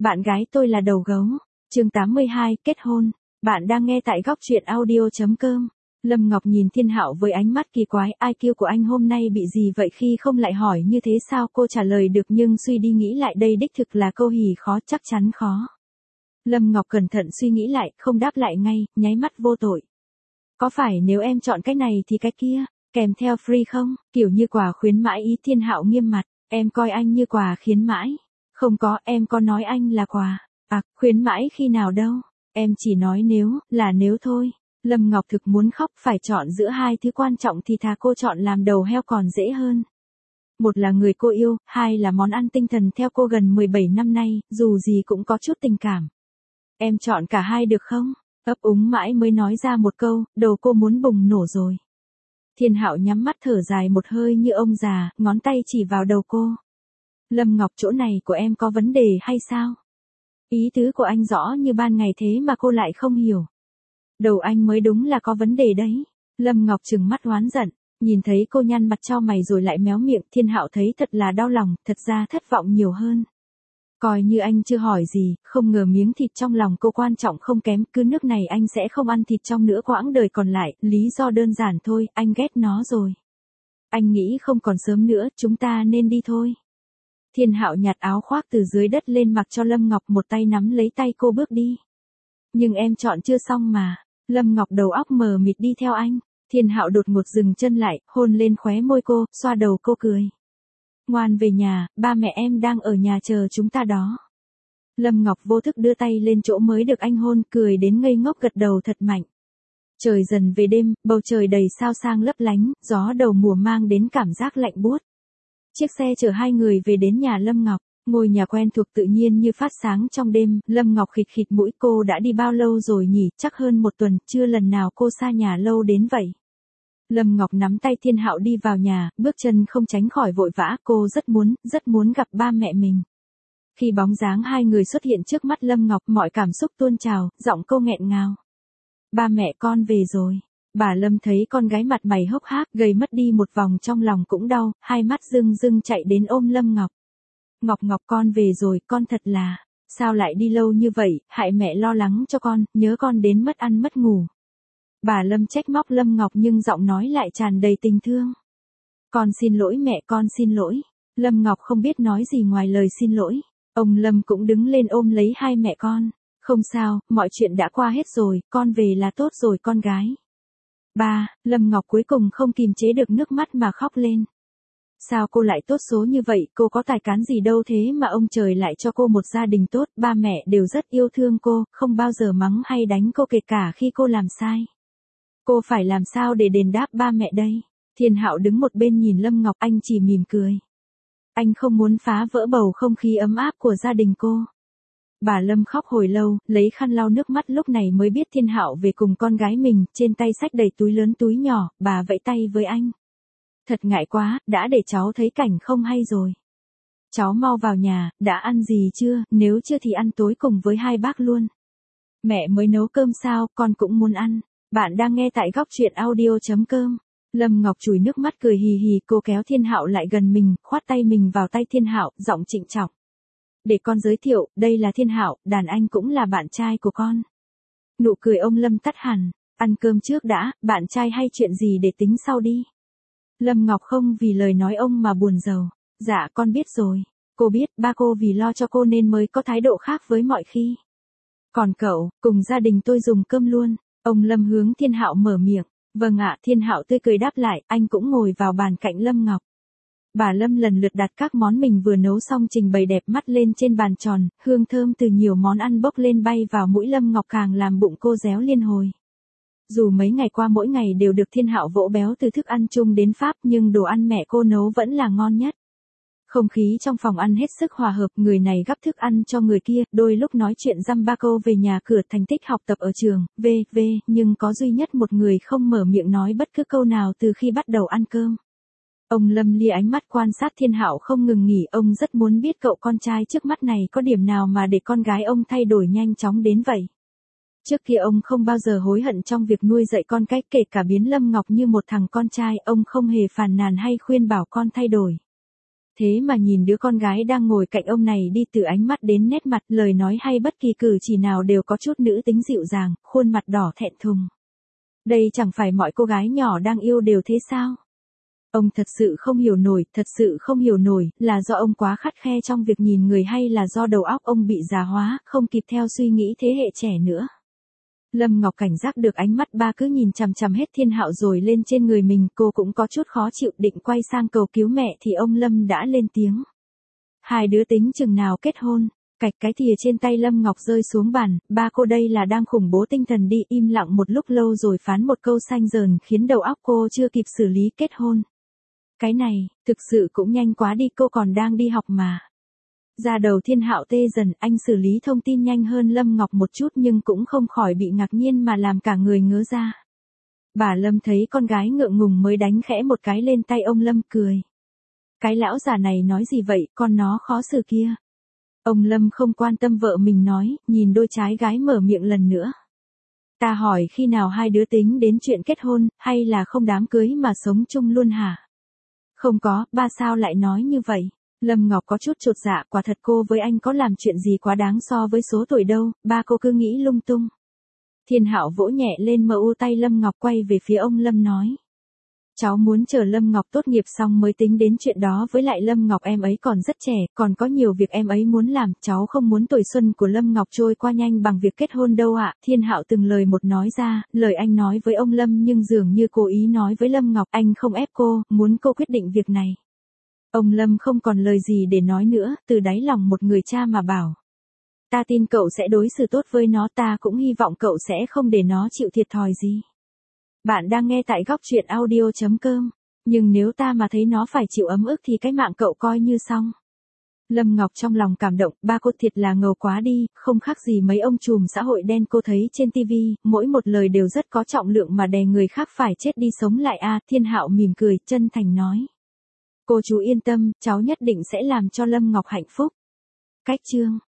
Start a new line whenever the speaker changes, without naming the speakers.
Bạn gái tôi là đầu gấu. Chương 82, kết hôn. Bạn đang nghe tại góc truyện audio.com. Lâm Ngọc nhìn Thiên Hạo với ánh mắt kỳ quái, IQ của anh hôm nay bị gì vậy khi không lại hỏi như thế sao? Cô trả lời được nhưng suy đi nghĩ lại đây đích thực là câu hỉ khó, chắc chắn khó. Lâm Ngọc cẩn thận suy nghĩ lại, không đáp lại ngay, nháy mắt vô tội. Có phải nếu em chọn cái này thì cái kia, kèm theo free không? Kiểu như quà khuyến mãi ý. Thiên Hạo nghiêm mặt, em coi anh như quà khuyến mãi. Không có, em có nói anh là quà. À, khuyến mãi khi nào đâu? Em chỉ nói nếu thôi. Lâm Ngọc thực muốn khóc, phải chọn giữa hai thứ quan trọng thì thà cô chọn làm đầu heo còn dễ hơn. Một là người cô yêu, hai là món ăn tinh thần theo cô gần 17 năm nay, dù gì cũng có chút tình cảm. Em chọn cả hai được không? Ấp úng mãi mới nói ra một câu, đầu cô muốn bùng nổ rồi. Thiên Hạo nhắm mắt thở dài một hơi như ông già, ngón tay chỉ vào đầu cô. Lâm Ngọc, chỗ này của em có vấn đề hay sao? Ý tứ của anh rõ như ban ngày thế mà cô lại không hiểu. Đầu anh mới đúng là có vấn đề đấy. Lâm Ngọc trừng mắt oán giận, nhìn thấy cô nhăn mặt chau mày rồi lại méo miệng. Thiên Hạo thấy thật là đau lòng, thật ra thất vọng nhiều hơn. Coi như anh chưa hỏi gì, không ngờ miếng thịt trong lòng cô quan trọng không kém, cứ nước này anh sẽ không ăn thịt trong nữa quãng đời còn lại, lý do đơn giản thôi, anh ghét nó rồi. Anh nghĩ không còn sớm nữa, chúng ta nên đi thôi. Thiên Hạo nhặt áo khoác từ dưới đất lên mặc cho Lâm Ngọc, một tay nắm lấy tay cô bước đi. Nhưng em chọn chưa xong mà. Lâm Ngọc đầu óc mờ mịt đi theo anh. Thiên Hạo đột ngột dừng chân lại, hôn lên khóe môi cô, xoa đầu cô cười. Ngoan về nhà, ba mẹ em đang ở nhà chờ chúng ta đó. Lâm Ngọc vô thức đưa tay lên chỗ mới được anh hôn, cười đến ngây ngốc gật đầu thật mạnh. Trời dần về đêm, bầu trời đầy sao sang lấp lánh, gió đầu mùa mang đến cảm giác lạnh buốt. Chiếc xe chở hai người về đến nhà Lâm Ngọc, ngôi nhà quen thuộc tự nhiên như phát sáng trong đêm. Lâm Ngọc khịt khịt mũi, cô đã đi bao lâu rồi nhỉ, chắc hơn một tuần, chưa lần nào cô xa nhà lâu đến vậy. Lâm Ngọc nắm tay Thiên Hạo đi vào nhà, bước chân không tránh khỏi vội vã, cô rất muốn gặp ba mẹ mình. Khi bóng dáng hai người xuất hiện trước mắt Lâm Ngọc, mọi cảm xúc tuôn trào, giọng cô nghẹn ngào. Ba mẹ con về rồi. Bà Lâm thấy con gái mặt mày hốc hác, gầy mất đi một vòng, trong lòng cũng đau, hai mắt rưng rưng chạy đến ôm Lâm Ngọc. Ngọc con về rồi, con thật là, sao lại đi lâu như vậy, hại mẹ lo lắng cho con, nhớ con đến mất ăn mất ngủ. Bà Lâm trách móc Lâm Ngọc nhưng giọng nói lại tràn đầy tình thương. Con xin lỗi mẹ, con xin lỗi. Lâm Ngọc không biết nói gì ngoài lời xin lỗi. Ông Lâm cũng đứng lên ôm lấy hai mẹ con. Không sao, mọi chuyện đã qua hết rồi, con về là tốt rồi con gái. Ba, Lâm Ngọc cuối cùng không kìm chế được nước mắt mà khóc lên. Sao cô lại tốt số như vậy, cô có tài cán gì đâu thế mà ông trời lại cho cô một gia đình tốt, ba mẹ đều rất yêu thương cô, không bao giờ mắng hay đánh cô kể cả khi cô làm sai. Cô phải làm sao để đền đáp ba mẹ đây? Thiên Hạo đứng một bên nhìn Lâm Ngọc, anh chỉ mỉm cười. Anh không muốn phá vỡ bầu không khí ấm áp của gia đình cô. Bà Lâm khóc hồi lâu, lấy khăn lau nước mắt, lúc này mới biết Thiên Hạo về cùng con gái mình, trên tay xách đầy túi lớn túi nhỏ, bà vẫy tay với anh. Thật ngại quá, đã để cháu thấy cảnh không hay rồi. Cháu mau vào nhà, đã ăn gì chưa, nếu chưa thì ăn tối cùng với hai bác luôn. Mẹ mới nấu cơm sao, con cũng muốn ăn. Bạn đang nghe tại góc truyện audio.com. Lâm Ngọc chùi nước mắt cười hì hì, cô kéo Thiên Hạo lại gần mình, khoát tay mình vào tay Thiên Hạo, giọng trịnh trọng. Để con giới thiệu, đây là Thiên Hạo, đàn anh cũng là bạn trai của con. Nụ cười ông Lâm tắt hẳn, ăn cơm trước đã, bạn trai hay chuyện gì để tính sau đi. Lâm Ngọc không vì lời nói ông mà buồn rầu. Dạ con biết rồi. Cô biết ba cô vì lo cho cô nên mới có thái độ khác với mọi khi. Còn cậu, cùng gia đình tôi dùng cơm luôn. Ông Lâm hướng Thiên Hạo mở miệng. Vâng ạ, Thiên Hạo tươi cười đáp lại, anh cũng ngồi vào bàn cạnh Lâm Ngọc. Bà Lâm lần lượt đặt các món mình vừa nấu xong trình bày đẹp mắt lên trên bàn tròn, hương thơm từ nhiều món ăn bốc lên bay vào mũi Lâm Ngọc càng làm bụng cô réo liên hồi. Dù mấy ngày qua mỗi ngày đều được Thiên Hạo vỗ béo từ thức ăn chung đến Pháp nhưng đồ ăn mẹ cô nấu vẫn là ngon nhất. Không khí trong phòng ăn hết sức hòa hợp, người này gắp thức ăn cho người kia, đôi lúc nói chuyện dăm ba câu về nhà cửa, thành tích học tập ở trường, nhưng có duy nhất một người không mở miệng nói bất cứ câu nào từ khi bắt đầu ăn cơm. Ông Lâm lia ánh mắt quan sát Thiên Hạo không ngừng nghỉ, ông rất muốn biết cậu con trai trước mắt này có điểm nào mà để con gái ông thay đổi nhanh chóng đến vậy. Trước kia ông không bao giờ hối hận trong việc nuôi dạy con cái, kể cả biến Lâm Ngọc như một thằng con trai, ông không hề phàn nàn hay khuyên bảo con thay đổi. Thế mà nhìn đứa con gái đang ngồi cạnh ông này đi từ ánh mắt đến nét mặt, lời nói hay bất kỳ cử chỉ nào đều có chút nữ tính dịu dàng, khuôn mặt đỏ thẹn thùng. Đây chẳng phải mọi cô gái nhỏ đang yêu đều thế sao? Ông thật sự không hiểu nổi, là do ông quá khắt khe trong việc nhìn người hay là do đầu óc ông bị già hóa, không kịp theo suy nghĩ thế hệ trẻ nữa. Lâm Ngọc cảnh giác được ánh mắt ba cứ nhìn chằm chằm hết Thiên Hạo rồi lên trên người mình, cô cũng có chút khó chịu định quay sang cầu cứu mẹ thì ông Lâm đã lên tiếng. Hai đứa tính chừng nào kết hôn? Cạch cái thìa trên tay Lâm Ngọc rơi xuống bàn, ba cô đây là đang khủng bố tinh thần đi, im lặng một lúc lâu rồi phán một câu xanh dờn khiến đầu óc cô chưa kịp xử lý kết hôn. Cái này, thực sự cũng nhanh quá đi, cô còn đang đi học mà. Ra đầu Thiên Hạo tê dần, anh xử lý thông tin nhanh hơn Lâm Ngọc một chút nhưng cũng không khỏi bị ngạc nhiên mà làm cả người ngớ ra. Bà Lâm thấy con gái ngượng ngùng mới đánh khẽ một cái lên tay ông Lâm cười. Cái lão già này nói gì vậy, con nó khó xử kia. Ông Lâm không quan tâm vợ mình nói, nhìn đôi trái gái mở miệng lần nữa. Ta hỏi khi nào hai đứa tính đến chuyện kết hôn, hay là không đám cưới mà sống chung luôn hả? Không có, ba sao lại nói như vậy? Lâm Ngọc có chút chột dạ, quả thật cô với anh có làm chuyện gì quá đáng so với số tuổi đâu, ba cô cứ nghĩ lung tung. Thiên Hạo vỗ nhẹ lên mu tay Lâm Ngọc quay về phía ông Lâm nói. Cháu muốn chờ Lâm Ngọc tốt nghiệp xong mới tính đến chuyện đó, với lại Lâm Ngọc em ấy còn rất trẻ, còn có nhiều việc em ấy muốn làm, cháu không muốn tuổi xuân của Lâm Ngọc trôi qua nhanh bằng việc kết hôn đâu ạ. Thiên Hạo từng lời một nói ra, lời anh nói với ông Lâm nhưng dường như cố ý nói với Lâm Ngọc, anh không ép cô, muốn cô quyết định việc này. Ông Lâm không còn lời gì để nói nữa, từ đáy lòng một người cha mà bảo. Ta tin cậu sẽ đối xử tốt với nó, ta cũng hy vọng cậu sẽ không để nó chịu thiệt thòi gì. Bạn đang nghe tại góc truyện audio.com, nhưng nếu ta mà thấy nó phải chịu ấm ức thì cái mạng cậu coi như xong. Lâm Ngọc trong lòng cảm động, ba cô thiệt là ngầu quá đi, không khác gì mấy ông trùm xã hội đen cô thấy trên tivi, mỗi một lời đều rất có trọng lượng mà đè người khác phải chết đi sống lại a. Thiên Hạo mỉm cười, chân thành nói. Cô chú yên tâm, cháu nhất định sẽ làm cho Lâm Ngọc hạnh phúc. Cách chương